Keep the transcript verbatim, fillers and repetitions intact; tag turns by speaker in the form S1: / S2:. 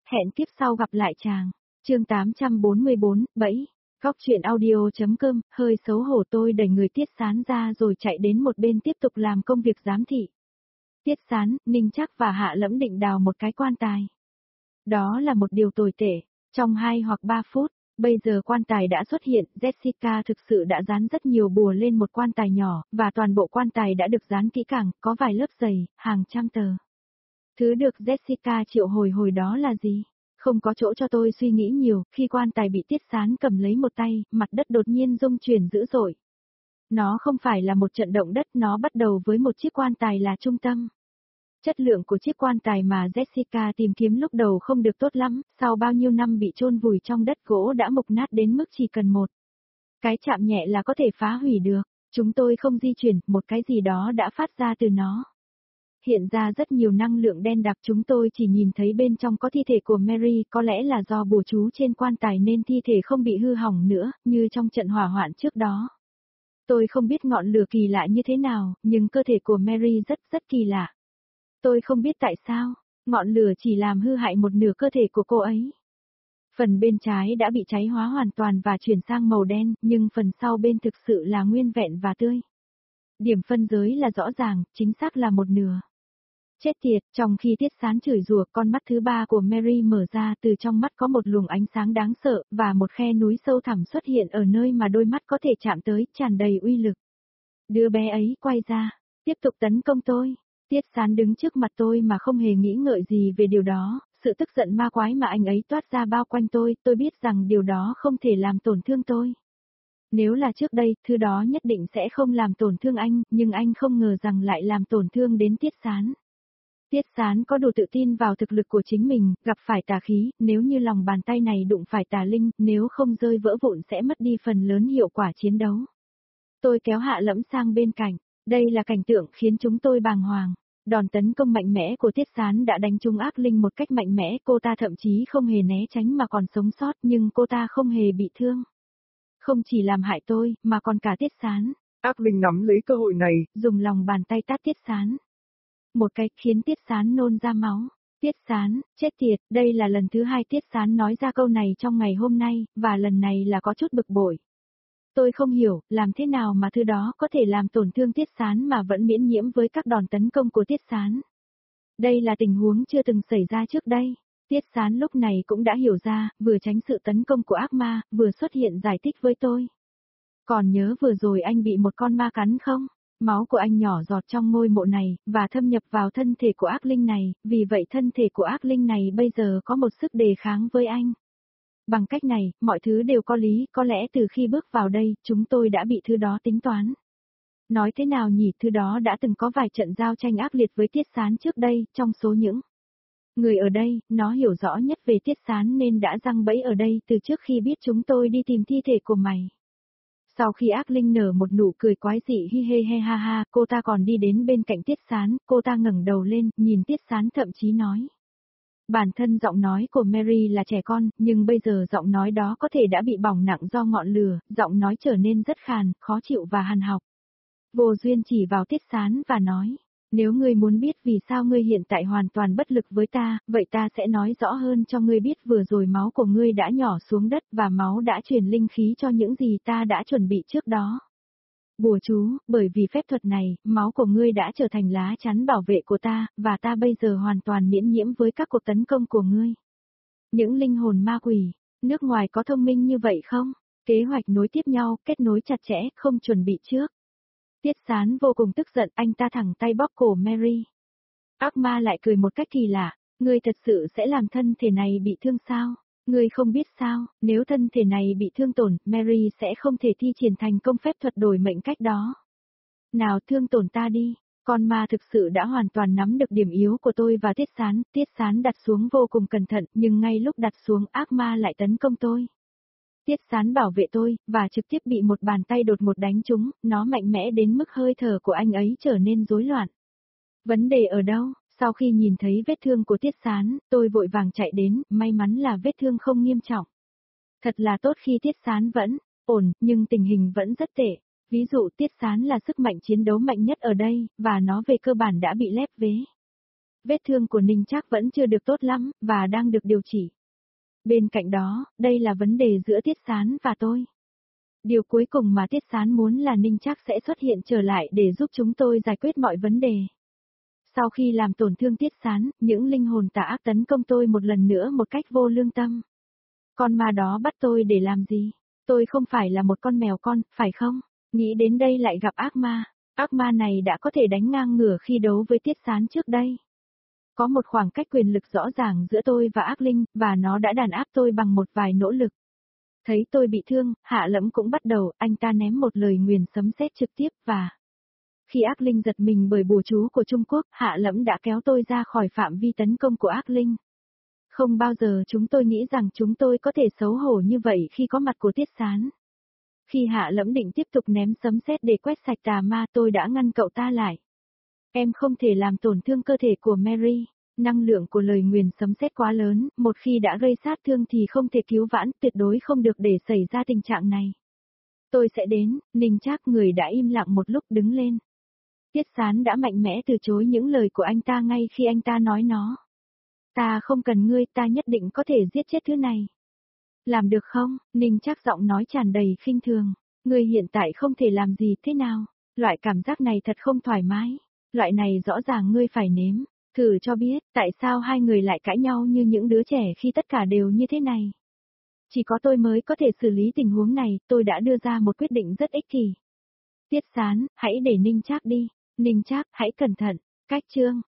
S1: Hẹn kiếp sau gặp lại chàng. Chương tám trăm bốn mươi bốn, bẫy. Góc truyện audio.com, hơi xấu hổ tôi đẩy người Tiết Sán ra rồi chạy đến một bên tiếp tục làm công việc giám thị. Tiết Sán, Ninh Trác và Hạ Lẫm định đào một cái quan tài. Đó là một điều tồi tệ. Trong hai hoặc ba phút, bây giờ quan tài đã xuất hiện, Jessica thực sự đã dán rất nhiều bùa lên một quan tài nhỏ, và toàn bộ quan tài đã được dán kỹ càng, có vài lớp dày, hàng trăm tờ. Thứ được Jessica triệu hồi hồi đó là gì? Không có chỗ cho tôi suy nghĩ nhiều, khi quan tài bị Tiết Sán cầm lấy một tay, mặt đất đột nhiên rung chuyển dữ dội. Nó không phải là một trận động đất, nó bắt đầu với một chiếc quan tài là trung tâm. Chất lượng của chiếc quan tài mà Jessica tìm kiếm lúc đầu không được tốt lắm, sau bao nhiêu năm bị chôn vùi trong đất gỗ đã mục nát đến mức chỉ cần một cái chạm nhẹ là có thể phá hủy được. Chúng tôi không di chuyển, một cái gì đó đã phát ra từ nó. Hiện ra rất nhiều năng lượng đen đặc, chúng tôi chỉ nhìn thấy bên trong có thi thể của Mary, có lẽ là do bùa chú trên quan tài nên thi thể không bị hư hỏng nữa, như trong trận hỏa hoạn trước đó. Tôi không biết ngọn lửa kỳ lạ như thế nào, nhưng cơ thể của Mary rất rất kỳ lạ. Tôi không biết tại sao, ngọn lửa chỉ làm hư hại một nửa cơ thể của cô ấy. Phần bên trái đã bị cháy hóa hoàn toàn và chuyển sang màu đen, nhưng phần sau bên thực sự là nguyên vẹn và tươi. Điểm phân giới là rõ ràng, chính xác là một nửa. Chết tiệt, trong khi Tiết Sán chửi rủa, con mắt thứ ba của Mary mở ra, từ trong mắt có một luồng ánh sáng đáng sợ, và một khe núi sâu thẳm xuất hiện ở nơi mà đôi mắt có thể chạm tới, tràn đầy uy lực. Đứa bé ấy quay ra, tiếp tục tấn công tôi. Tiết Sán đứng trước mặt tôi mà không hề nghĩ ngợi gì về điều đó, sự tức giận ma quái mà anh ấy toát ra bao quanh tôi, tôi biết rằng điều đó không thể làm tổn thương tôi. Nếu là trước đây, thứ đó nhất định sẽ không làm tổn thương anh, nhưng anh không ngờ rằng lại làm tổn thương đến Tiết Sán. Tiết Sán có đủ tự tin vào thực lực của chính mình, gặp phải tà khí, nếu như lòng bàn tay này đụng phải tà linh, nếu không rơi vỡ vụn sẽ mất đi phần lớn hiệu quả chiến đấu. Tôi kéo Hạ Lẫm sang bên cạnh, đây là cảnh tượng khiến chúng tôi bàng hoàng. Đòn tấn công mạnh mẽ của Tiết Sán đã đánh trúng ác linh một cách mạnh mẽ, cô ta thậm chí không hề né tránh mà còn sống sót, nhưng cô ta không hề bị thương. Không chỉ làm hại tôi, mà còn cả Tiết Sán.
S2: Ác linh nắm lấy cơ hội này,
S1: dùng lòng bàn tay tát Tiết Sán. Một cái khiến Tiết Sán nôn ra máu. Tiết Sán, chết tiệt, đây là lần thứ hai Tiết Sán nói ra câu này trong ngày hôm nay, và lần này là có chút bực bội. Tôi không hiểu, làm thế nào mà thứ đó có thể làm tổn thương Tiết Sán mà vẫn miễn nhiễm với các đòn tấn công của Tiết Sán. Đây là tình huống chưa từng xảy ra trước đây. Tiết Sán lúc này cũng đã hiểu ra, vừa tránh sự tấn công của ác ma, vừa xuất hiện giải thích với tôi. Còn nhớ vừa rồi anh bị một con ma cắn không? Máu của anh nhỏ giọt trong ngôi mộ này, và thâm nhập vào thân thể của ác linh này, vì vậy thân thể của ác linh này bây giờ có một sức đề kháng với anh. Bằng cách này, mọi thứ đều có lý, có lẽ từ khi bước vào đây, chúng tôi đã bị thứ đó tính toán. Nói thế nào nhỉ, thứ đó đã từng có vài trận giao tranh ác liệt với Tiết Sán trước đây, trong số những người ở đây, nó hiểu rõ nhất về Tiết Sán nên đã giăng bẫy ở đây từ trước khi biết chúng tôi đi tìm thi thể của mày. Sau khi ác linh nở một nụ cười quái dị hi hê he ha ha, cô ta còn đi đến bên cạnh Tiết Sán, cô ta ngẩng đầu lên, nhìn Tiết Sán thậm chí nói. Bản thân giọng nói của Mary là trẻ con, nhưng bây giờ giọng nói đó có thể đã bị bỏng nặng do ngọn lửa, giọng nói trở nên rất khàn, khó chịu và hằn học. Vô duyên chỉ vào Tiết Sán và nói, nếu ngươi muốn biết vì sao ngươi hiện tại hoàn toàn bất lực với ta, vậy ta sẽ nói rõ hơn cho ngươi biết vừa rồi máu của ngươi đã nhỏ xuống đất và máu đã truyền linh khí cho những gì ta đã chuẩn bị trước đó. Bùa chú, bởi vì phép thuật này, máu của ngươi đã trở thành lá chắn bảo vệ của ta, và ta bây giờ hoàn toàn miễn nhiễm với các cuộc tấn công của ngươi. Những linh hồn ma quỷ, nước ngoài có thông minh như vậy không? Kế hoạch nối tiếp nhau, kết nối chặt chẽ, không chuẩn bị trước. Tiết Sán vô cùng tức giận, anh ta thẳng tay bóp cổ Mary. Ác ma lại cười một cách kỳ lạ, ngươi thật sự sẽ làm thân thể này bị thương sao? Ngươi không biết sao, nếu thân thể này bị thương tổn, Mary sẽ không thể thi triển thành công phép thuật đổi mệnh cách đó. Nào thương tổn ta đi, con ma thực sự đã hoàn toàn nắm được điểm yếu của tôi và Tiết Sán, Tiết Sán đặt xuống vô cùng cẩn thận, nhưng ngay lúc đặt xuống ác ma lại tấn công tôi. Tiết Sán bảo vệ tôi, và trực tiếp bị một bàn tay đột ngột đánh trúng, nó mạnh mẽ đến mức hơi thở của anh ấy trở nên rối loạn. Vấn đề ở đâu? Sau khi nhìn thấy vết thương của Tiết Sán, tôi vội vàng chạy đến, may mắn là vết thương không nghiêm trọng. Thật là tốt khi Tiết Sán vẫn ổn, nhưng tình hình vẫn rất tệ. Ví dụ Tiết Sán là sức mạnh chiến đấu mạnh nhất ở đây, và nó về cơ bản đã bị lép vế. Vết thương của Ninh Trác vẫn chưa được tốt lắm, và đang được điều trị. Bên cạnh đó, đây là vấn đề giữa Tiết Sán và tôi. Điều cuối cùng mà Tiết Sán muốn là Ninh Trác sẽ xuất hiện trở lại để giúp chúng tôi giải quyết mọi vấn đề. Sau khi làm tổn thương Tiết Sán, những linh hồn tà ác tấn công tôi một lần nữa một cách vô lương tâm. Con ma đó bắt tôi để làm gì? Tôi không phải là một con mèo con, phải không? Nghĩ đến đây lại gặp ác ma. Ác ma này đã có thể đánh ngang ngửa khi đấu với Tiết Sán trước đây. Có một khoảng cách quyền lực rõ ràng giữa tôi và ác linh, và nó đã đàn áp tôi bằng một vài nỗ lực. Thấy tôi bị thương, Hạ Lẫm cũng bắt đầu, anh ta ném một lời nguyền sấm sét trực tiếp và... Khi ác linh giật mình bởi bùa chú của Trung Quốc, Hạ Lẫm đã kéo tôi ra khỏi phạm vi tấn công của ác linh. Không bao giờ chúng tôi nghĩ rằng chúng tôi có thể xấu hổ như vậy khi có mặt của Tiết Sán. Khi Hạ Lẫm định tiếp tục ném sấm sét để quét sạch tà ma, tôi đã ngăn cậu ta lại. Em không thể làm tổn thương cơ thể của Mary. Năng lượng của lời nguyền sấm sét quá lớn, một khi đã gây sát thương thì không thể cứu vãn, tuyệt đối không được để xảy ra tình trạng này. Tôi sẽ đến, Ninh Trác, người đã im lặng một lúc, đứng lên. Tiết Sán đã mạnh mẽ từ chối những lời của anh ta ngay khi anh ta nói nó. Ta không cần ngươi, ta nhất định có thể giết chết thứ này. Làm được không? Ninh Trác giọng nói tràn đầy khinh thường. Ngươi hiện tại không thể làm gì, thế nào? Loại cảm giác này thật không thoải mái. Loại này rõ ràng ngươi phải nếm. Thử cho biết, tại sao hai người lại cãi nhau như những đứa trẻ khi tất cả đều như thế này? Chỉ có tôi mới có thể xử lý tình huống này, tôi đã đưa ra một quyết định rất ích kỷ. Tiết Sán, hãy để Ninh Trác đi. Ninh Trác, hãy cẩn thận. Cách chương.